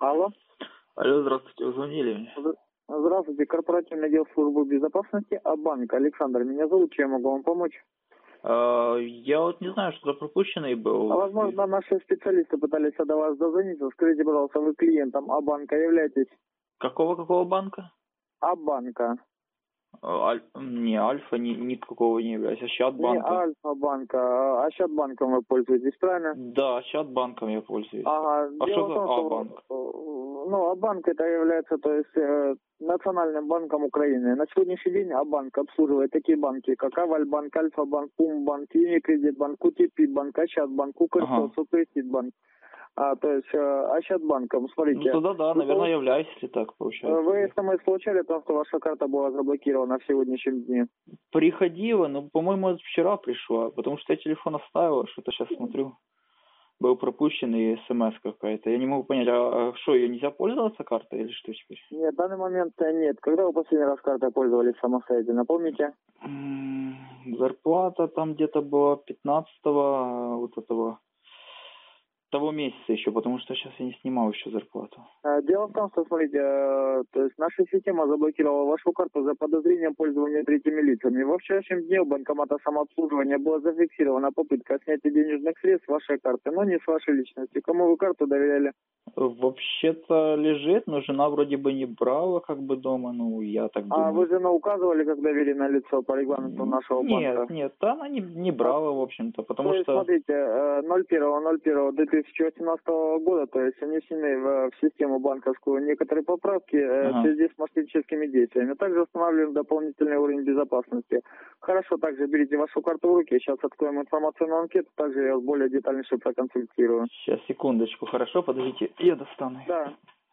Алло. Алло, здравствуйте, вы звонили мне? Здравствуйте, корпоративный отдел службы безопасности, Банк. Александр, меня зовут, чем я могу вам помочь? Я вот не знаю, что-то пропущенный был. Возможно, наши специалисты пытались до вас дозвониться. Скажите, пожалуйста, вы клиентом Банка являетесь? Какого банка? Банка. Не, Альфа никакого не являюсь, а Счет Не банка. Альфа-банка, а Счет банком вы пользуетесь, правильно? Да, Счет банком я пользуюсь. Ага, А дело что в за том, что банк? Банк это является, то есть, национальным банком Украины. На сегодняшний день Банк обслуживает такие банки, как Авальбанк, Альфа-банк, Пумбанк, Юникредитбанк, Утипидбанк, Ощадбанк, Укрсоц, Укрситбанк. То есть, Ощадбанком, смотрите. Ну тогда да, наверное, являюсь, если так получается. Вы СМС получали о том, что ваша карта была заблокирована в сегодняшнем дне? Приходила, но, по-моему, вчера пришла, потому что я телефон оставил, что-то сейчас смотрю. Был пропущен и СМС какая-то. Я не могу понять, а что, ее нельзя пользоваться картой или что теперь? Нет, в данный момент нет. Когда вы последний раз картой пользовались самостоятельно, помните? Зарплата там где-то была 15-го того месяца еще, потому что сейчас я не снимал еще зарплату. Дело в том, что, смотрите, то есть наша система заблокировала вашу карту за подозрением пользования третьими лицами. Во вчерашнем дне у банкомата самообслуживания была зафиксирована попытка снятия денежных средств с вашей карты, но не с вашей личности. Кому вы карту доверяли? Вообще-то лежит, но жена вроде бы не брала как бы дома, ну я так думаю. А вы жену указывали как доверенное лицо по регламенту нашего банка? Нет, она не брала, в общем-то, потому то есть, что... смотрите, 01.01.2018 года, то есть внесены в систему банковскую некоторые поправки в связи с мошенническими действиями. Также установлен дополнительный уровень безопасности. Хорошо, также берите вашу карту в руки, сейчас откроем информационную анкету, также я вас более детальнейше проконсультирую. Сейчас, секундочку, хорошо, подождите, я достану. Да.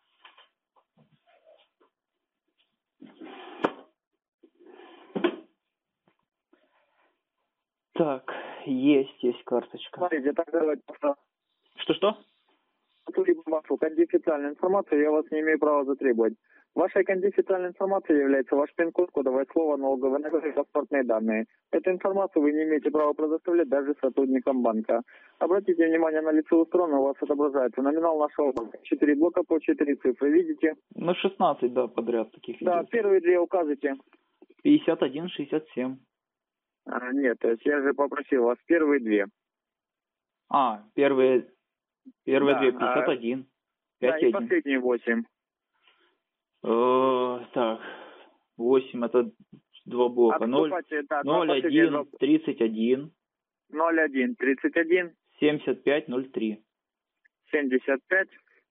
Так, есть карточка. Смотрите, так давайте. Что-что? Вашу конфиденциальную информацию я вас не имею права затребовать. Вашей конфиденциальной информацией является ваш пин-код, кодовое слово, налоговый номер и паспортные данные. Эту информацию вы не имеете права предоставлять даже сотрудникам банка. Обратите внимание на лицевую сторону, у вас отображается номинал нашего банка. 4 блока по 4 цифры, видите? Ну, 16, да, подряд таких. Да, идет. Первые две указывайте. 51, 67. Нет, то есть я же попросил вас первые две. Первые да, две, 51. 5, да, 1. И последние 8. Так, 8 это два блока. 0, 1, 31. 01, 31. 75, 03. 75,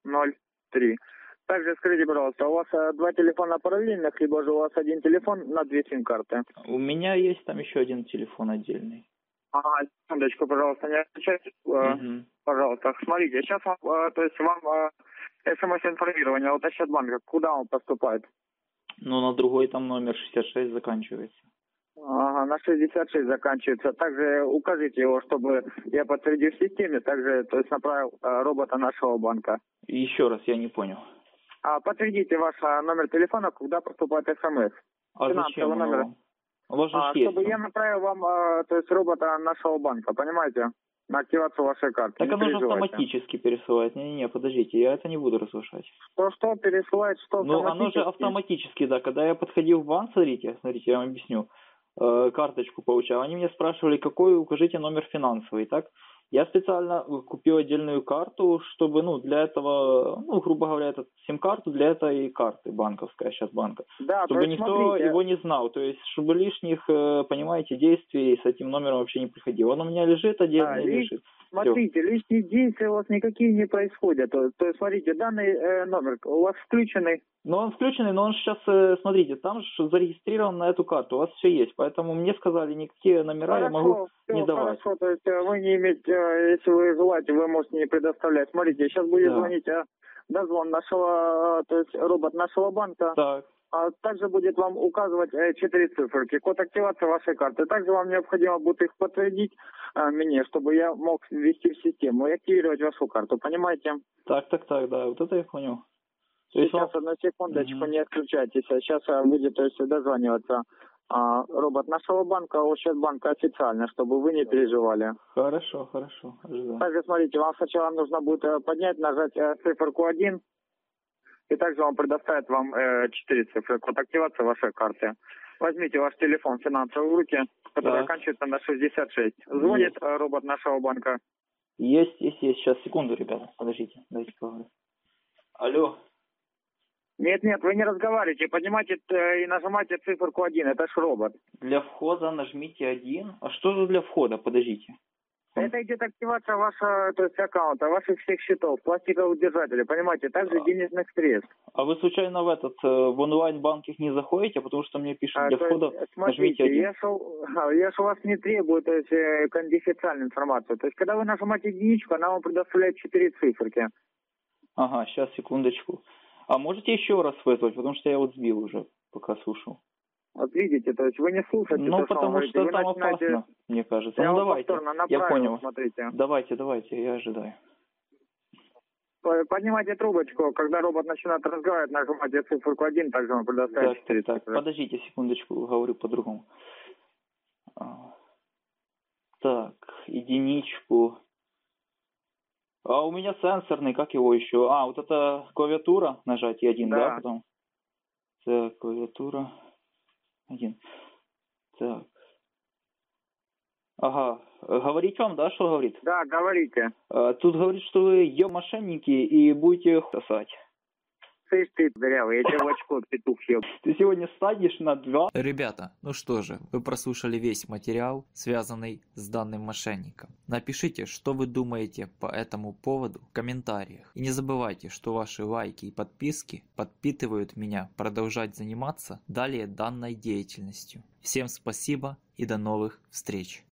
03. Также скажите, пожалуйста, у вас два телефона параллельных, либо же у вас один телефон на две сим-карты? У меня есть там еще один телефон отдельный. Секундочку, пожалуйста, не отключайте. Пожалуйста, смотрите, сейчас вам, то есть вам СМС-информирование от Ощадбанка, куда он поступает? Ну, на другой там номер 66 заканчивается. На 66 заканчивается. Также укажите его, чтобы я подтвердил в системе, также, то есть направил робота нашего банка. Еще раз, я не понял. Подтвердите ваш номер телефона, куда поступает СМС. Зачем номер? Чтобы я направил вам, то есть робота нашего банка, понимаете? На активацию вашей карты. Так оно же автоматически пересылает. Не, подождите, я это не буду разрушать. Что пересылает, что автоматически? Ну, оно же автоматически, да. Когда я подходил в банк, смотрите, я вам объясню, карточку получал, они меня спрашивали, какой укажите номер финансовый, так? Я специально купил отдельную карту, чтобы, для этого, грубо говоря, эту сим-карту для этой карты банковской, сейчас банка. Да, чтобы никто его не знал, то есть, чтобы лишних, понимаете, действий с этим номером вообще не приходило. Он у меня лежит отдельно и лежит. Смотрите, лишние действия у вас никакие не происходят. То есть, смотрите, данный номер у вас включенный. Он включенный, но он сейчас, смотрите, там же зарегистрирован на эту карту, у вас все есть, поэтому мне сказали, никакие номера я могу не давать. Хорошо, то есть вы не имеете, если вы желаете, вы можете не предоставлять. Смотрите, сейчас будет звонить дозвон нашего, то есть робот нашего банка. Так. Также будет вам указывать 4 циферки, код активации вашей карты. Также вам необходимо будет их подтвердить мне, чтобы я мог ввести в систему и активировать вашу карту, понимаете? Так, да, вот это я понял. Сейчас, одну секундочку, не отключайтесь. Сейчас будет, то есть, дозваниваться робот нашего банка, Ощадбанка официально, чтобы вы не переживали. Хорошо, ожидаю. Также, смотрите, вам сначала нужно будет поднять, нажать циферку 1. И также он предоставит вам 4 цифры, код активации вашей карты. Возьмите ваш телефон финансовый в руки, который Так. оканчивается на 66. Звонит робот нашего банка. Есть. Сейчас, секунду, ребята. Подождите, дайте поговорю. Алло. Нет, вы не разговаривайте, поднимайте и нажимайте циферку 1, это ж робот. Для входа нажмите 1. А что же для входа? Подождите. Это идет активация вашего, то есть аккаунта, ваших всех счетов, пластиковых держателей, понимаете, также денежных средств. А вы случайно в онлайн-банкинг не заходите? Потому что мне пишут для То входа есть, нажмите смотрите, 1. я ж у вас не требую, то есть, конфиденциальную информацию. То есть, когда вы нажимаете единичку, она вам предоставляет 4 циферки. Ага, сейчас, секундочку. А можете еще раз вызвать? Потому что я вот сбил уже, пока слушал. Вот видите, то есть вы не слушаете Ну, то, что потому вам что говорите. там Вы начинаете... опасно, мне кажется. Я Ну, вам давайте. повторно Я направил, понял. смотрите. Давайте, я ожидаю. Поднимайте трубочку, когда робот начинает разговаривать, нажимайте циферку 1, также он предоставит 4 Так, цифры. подождите секундочку, говорю по-другому. Так, единичку. А у меня сенсорный, как его еще? А, вот это клавиатура, нажать 1, да, потом? Так, клавиатура 1. Так. Ага, говорить вам, да, что говорит? Да, говорите. Тут говорит, что вы мошенники и будете сосать. Слышь ты, дырявый, я тебя в очко, петух еб. Ты сегодня станешь на 2. Ребята, ну что же, вы прослушали весь материал, связанный с данным мошенником. Напишите, что вы думаете по этому поводу в комментариях. И не забывайте, что ваши лайки и подписки подпитывают меня продолжать заниматься далее данной деятельностью. Всем спасибо и до новых встреч.